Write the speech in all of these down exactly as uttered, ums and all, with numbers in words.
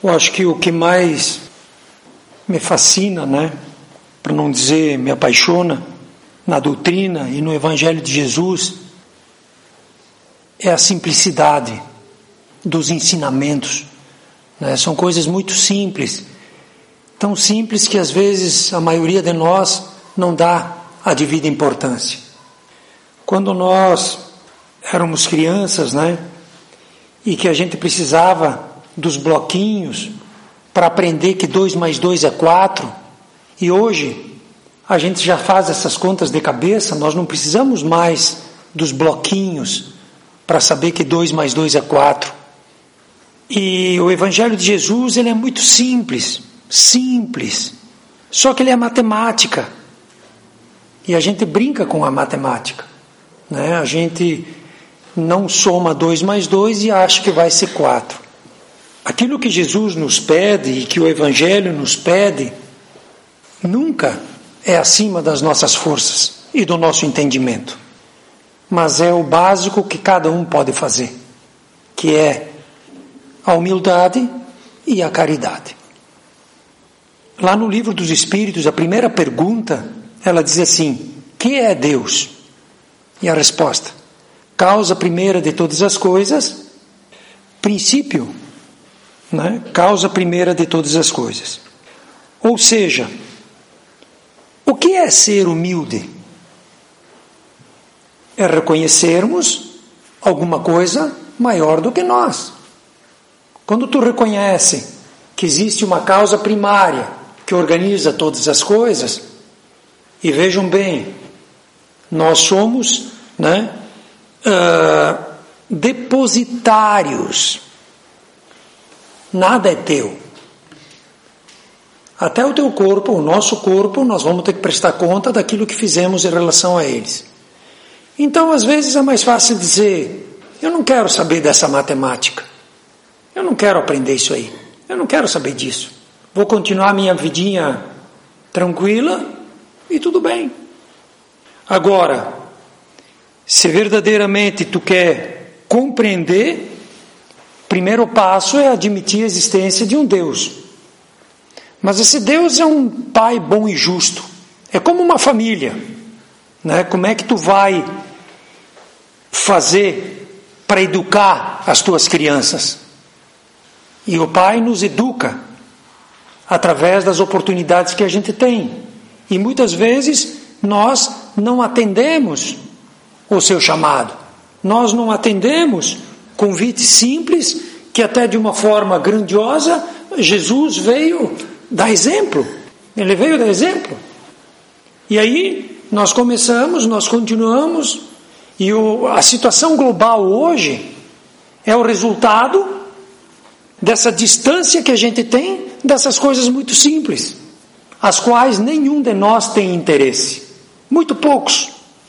Eu acho que o que mais me fascina, né, para não dizer me apaixona, na doutrina e no Evangelho de Jesus, é a simplicidade dos ensinamentos, né? São coisas muito simples, tão simples que às vezes a maioria de nós não dá a devida importância. Quando nós éramos crianças, né, e que a gente precisava dos bloquinhos para aprender que dois mais dois é quatro, e hoje a gente já faz essas contas de cabeça, nós não precisamos mais dos bloquinhos para saber que dois mais dois é quatro. E o Evangelho de Jesus, ele é muito simples, simples, só que ele é matemática, e a gente brinca com a matemática, né? A gente não soma dois mais dois e acha que vai ser quatro. Aquilo que Jesus nos pede e que o Evangelho nos pede nunca é acima das nossas forças e do nosso entendimento, mas é o básico que cada um pode fazer, que é a humildade e a caridade. Lá no Livro dos Espíritos, a primeira pergunta, ela diz assim: que é Deus? E a resposta: causa primeira de todas as coisas, princípio, né? Causa primeira de todas as coisas. Ou seja, o que é ser humilde? É reconhecermos alguma coisa maior do que nós. Quando tu reconhece que existe uma causa primária que organiza todas as coisas, e vejam bem, nós somos, né, uh, depositários. Nada é teu. Até o teu corpo, o nosso corpo, nós vamos ter que prestar conta daquilo que fizemos em relação a eles. Então, às vezes é mais fácil dizer: eu não quero saber dessa matemática, eu não quero aprender isso aí, eu não quero saber disso, vou continuar minha vidinha tranquila e tudo bem. Agora, se verdadeiramente tu quer compreender, o primeiro passo é admitir a existência de um Deus. Mas esse Deus é um pai bom e justo. É como uma família, né? Como é que tu vai fazer para educar as tuas crianças? E o pai nos educa através das oportunidades que a gente tem. E muitas vezes nós não atendemos o seu chamado. Nós não atendemos convites simples que até de uma forma grandiosa Jesus veio dar exemplo. Ele veio dar exemplo. E aí nós começamos, nós continuamos, e o, a situação global hoje é o resultado dessa distância que a gente tem dessas coisas muito simples, as quais nenhum de nós tem interesse. Muito poucos.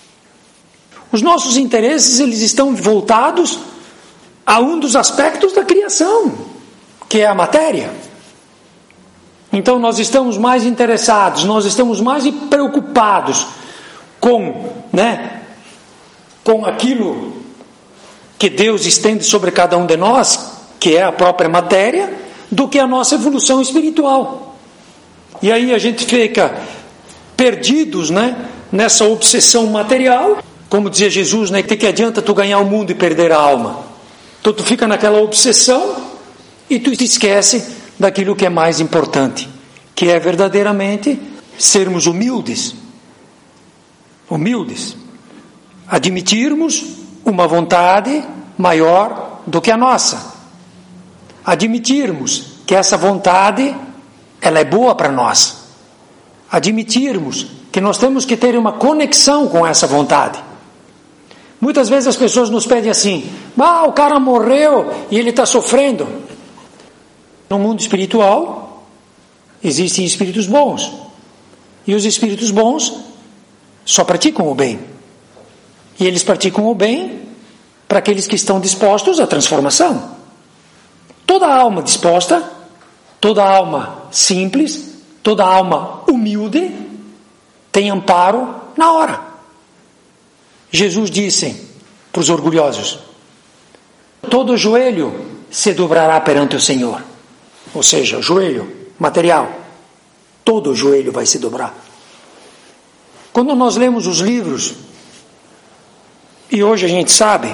Os nossos interesses, eles estão voltados a um dos aspectos da criação, que é a matéria. Então nós estamos mais interessados, nós estamos mais preocupados com, né, com aquilo que Deus estende sobre cada um de nós, que é a própria matéria, do que a nossa evolução espiritual. E aí a gente fica perdidos, né, nessa obsessão material. Como dizia Jesus, né, que que adianta tu ganhar o mundo e perder a alma? Então tu fica naquela obsessão e tu te esquece daquilo que é mais importante, que é verdadeiramente sermos humildes. Humildes. Admitirmos uma vontade maior do que a nossa. Admitirmos que essa vontade, ela é boa para nós. Admitirmos que nós temos que ter uma conexão com essa vontade. Muitas vezes as pessoas nos pedem assim: ah, o cara morreu e ele está sofrendo. No mundo espiritual existem espíritos bons, e os espíritos bons só praticam o bem, e eles praticam o bem para aqueles que estão dispostos à transformação. Toda alma disposta, toda alma simples, toda alma humilde tem amparo na hora. Jesus disse para os orgulhosos: todo joelho se dobrará perante o Senhor. ou seja, joelho, material, todo o joelho vai se dobrar. Quando nós lemos os livros, e hoje a gente sabe,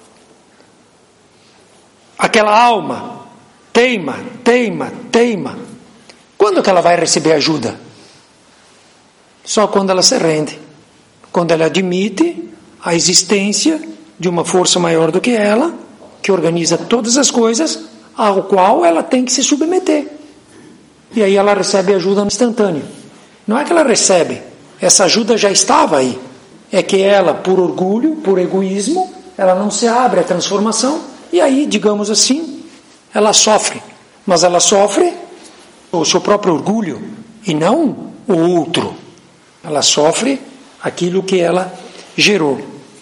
aquela alma teima, teima, teima, quando que ela vai receber ajuda? Só quando ela se rende, quando ela admite a existência de uma força maior do que ela, que organiza todas as coisas, ao qual ela tem que se submeter. E aí ela recebe ajuda instantânea. Não é que ela recebe, essa ajuda já estava aí. É que ela, por orgulho, por egoísmo, ela não se abre à transformação, e aí, digamos assim, ela sofre. Mas ela sofre o seu próprio orgulho, e não o outro. Ela sofre aquilo que ela gerou.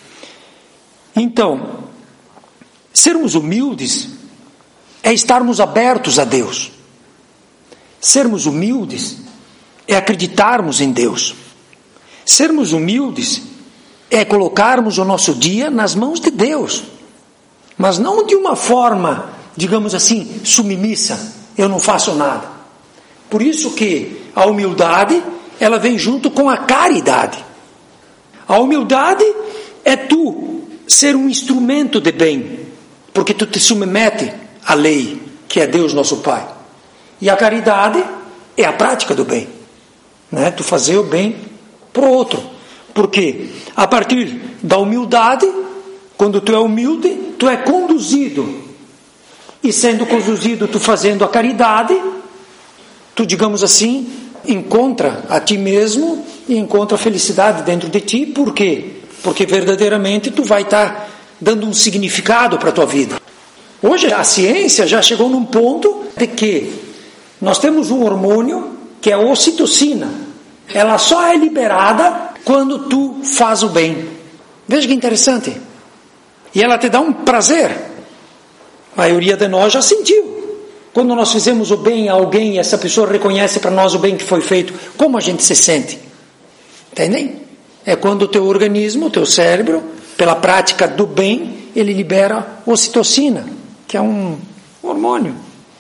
Então, sermos humildes é estarmos abertos a Deus. Sermos humildes é acreditarmos em Deus. Sermos humildes é colocarmos o nosso dia nas mãos de Deus, mas não de uma forma, digamos assim, submissa, eu não faço nada. Por isso que a humildade, ela vem junto com a caridade. A humildade é tu ser um instrumento de bem, porque tu te submete à lei, que é Deus nosso Pai. E a caridade é a prática do bem, né? Tu fazer o bem para o outro. Porque a partir da humildade, quando tu é humilde, tu é conduzido. E sendo conduzido, tu fazendo a caridade, tu, digamos assim, encontra a ti mesmo e encontra a felicidade dentro de ti. Por quê? Porque verdadeiramente tu vai estar dando um significado para a tua vida. Hoje a ciência já chegou num ponto de que nós temos um hormônio que é a ocitocina. Ela só é liberada quando tu faz o bem. Veja que interessante. E ela te dá um prazer. A maioria de nós já sentiu. Quando nós fizemos o bem a alguém e essa pessoa reconhece para nós o bem que foi feito, como a gente se sente? Entendem? É quando o teu organismo, o teu cérebro, pela prática do bem, ele libera ocitocina, que é um hormônio.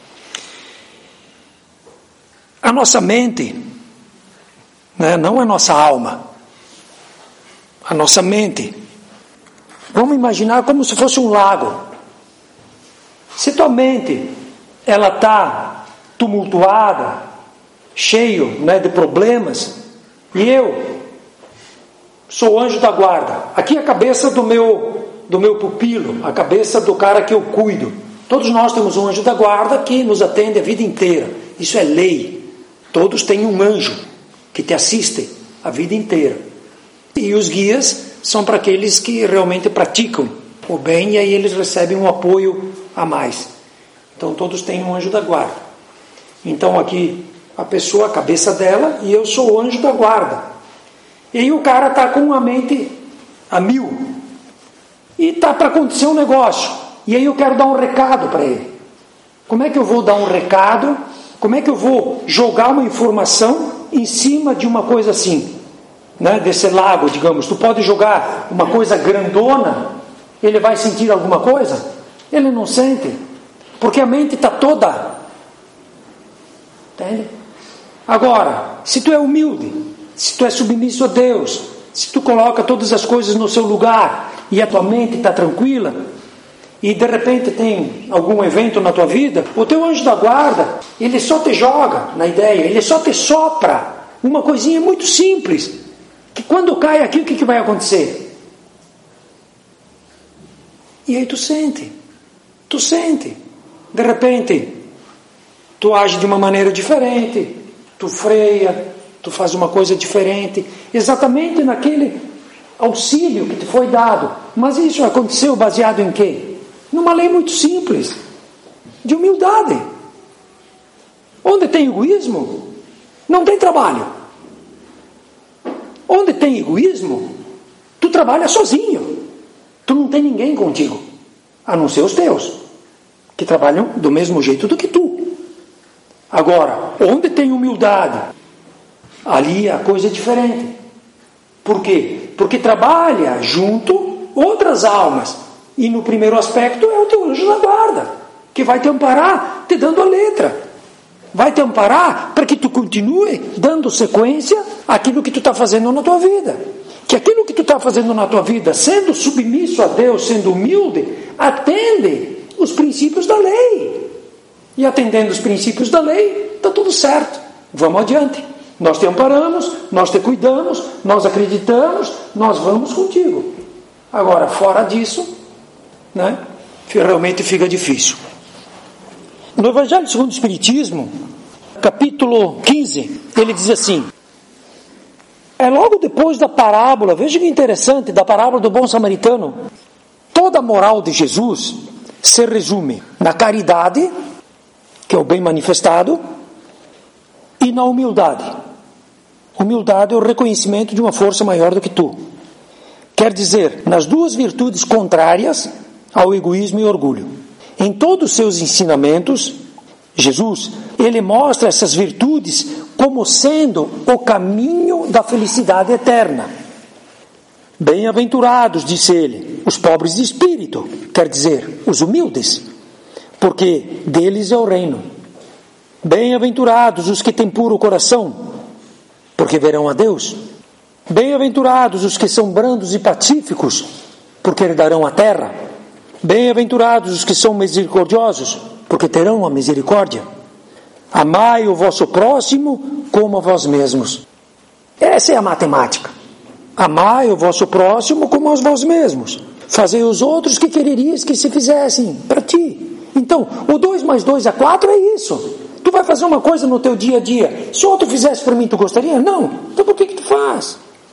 A nossa mente, né, não a nossa alma, a nossa mente, vamos imaginar como se fosse um lago. Se tua mente ela está tumultuada, cheio, né, de problemas, e eu sou o anjo da guarda, aqui é a cabeça do meu, do meu pupilo, a cabeça do cara que eu cuido. Todos nós temos um anjo da guarda que nos atende a vida inteira. Isso é lei. Todos têm um anjo que te assiste a vida inteira. E os guias são para aqueles que realmente praticam o bem, e aí eles recebem um apoio a mais. Então todos têm um anjo da guarda. Então aqui a pessoa, a cabeça dela, e eu sou o anjo da guarda. E aí o cara está com a mente a mil. E está para acontecer um negócio. E aí eu quero dar um recado para ele. Como é que eu vou dar um recado? Como é que eu vou jogar uma informação em cima de uma coisa assim? Né? Desse lago, digamos. Tu pode jogar uma coisa grandona, ele vai sentir alguma coisa? Ele não sente. Porque a mente está toda. Entende? Agora, se tu é humilde, se tu é submisso a Deus, se tu coloca todas as coisas no seu lugar e a tua mente está tranquila, e de repente tem algum evento na tua vida, o teu anjo da guarda, ele só te joga na ideia, ele só te sopra uma coisinha muito simples, que quando cai aqui, o que, que vai acontecer? E aí tu sente, tu sente, de repente tu age de uma maneira diferente, tu freia, tu faz uma coisa diferente, exatamente naquele auxílio que te foi dado. Mas isso aconteceu baseado em quê? Numa lei muito simples, de humildade. Onde tem egoísmo, não tem trabalho. Onde tem egoísmo, tu trabalha sozinho. Tu não tem ninguém contigo, a não ser os teus, que trabalham do mesmo jeito do que tu. Agora, onde tem humildade, ali a coisa é diferente. Por quê? Porque trabalha junto outras almas. E no primeiro aspecto é o teu anjo da guarda, que vai te amparar, te dando a letra. vai te amparar para que tu continue dando sequência àquilo que tu está fazendo na tua vida. Que aquilo que tu está fazendo na tua vida, sendo submisso a Deus, sendo humilde, atende os princípios da lei. E atendendo os princípios da lei, está tudo certo. Vamos adiante. Nós te amparamos, nós te cuidamos, nós acreditamos, nós vamos contigo. Agora, fora disso, né, realmente fica difícil. No Evangelho segundo o Espiritismo, capítulo quinze, ele diz assim, é logo depois da parábola, veja que interessante, da parábola do bom samaritano, toda a moral de Jesus se resume na caridade, que é o bem manifestado, e na humildade. Humildade é o reconhecimento de uma força maior do que tu. Quer dizer, nas duas virtudes contrárias ao egoísmo e orgulho. Em todos os seus ensinamentos, Jesus, ele mostra essas virtudes como sendo o caminho da felicidade eterna. Bem-aventurados, disse ele, os pobres de espírito, quer dizer, os humildes, porque deles é o reino. Bem-aventurados os que têm puro coração, porque verão a Deus. Bem-aventurados os que são brandos e pacíficos, porque herdarão a terra. Bem-aventurados os que são misericordiosos, porque terão a misericórdia. Amai o vosso próximo como a vós mesmos. Essa é a matemática. Amai o vosso próximo como a vós mesmos. Fazei os outros que quererias que se fizessem para ti. Então, o dois mais dois é quatro, é isso. Tu vai fazer uma coisa no teu dia a dia. Se outro fizesse para mim, tu gostaria? Não. Então por que que tu faz?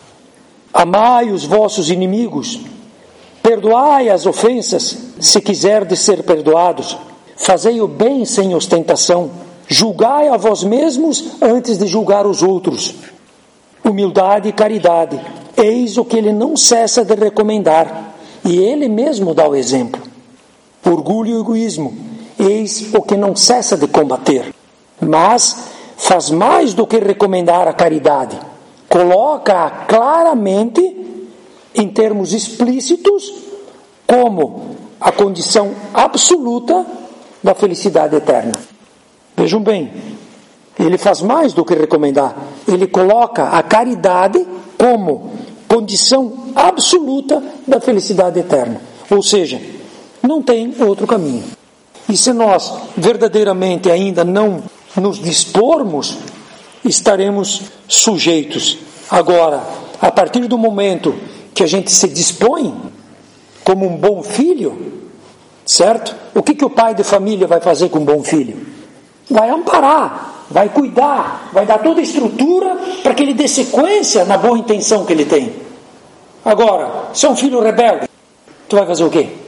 Amai os vossos inimigos. Perdoai as ofensas, se quiserdes ser perdoados. Fazei o bem sem ostentação. Julgai a vós mesmos antes de julgar os outros. Humildade e caridade. Eis o que ele não cessa de recomendar. E ele mesmo dá o exemplo. Orgulho e egoísmo. Eis o que não cessa de combater. Mas faz mais do que recomendar a caridade. Coloca-a claramente, em termos explícitos, como a condição absoluta da felicidade eterna. Vejam bem, ele faz mais do que recomendar. Ele coloca a caridade como condição absoluta da felicidade eterna. Ou seja, não tem outro caminho. E se nós verdadeiramente ainda não nos dispormos, estaremos sujeitos. Agora, a partir do momento que a gente se dispõe como um bom filho, certo? O que que o pai de família vai fazer com um bom filho? Vai amparar, vai cuidar, vai dar toda a estrutura para que ele dê sequência na boa intenção que ele tem. Agora, se é um filho rebelde, tu vai fazer o quê?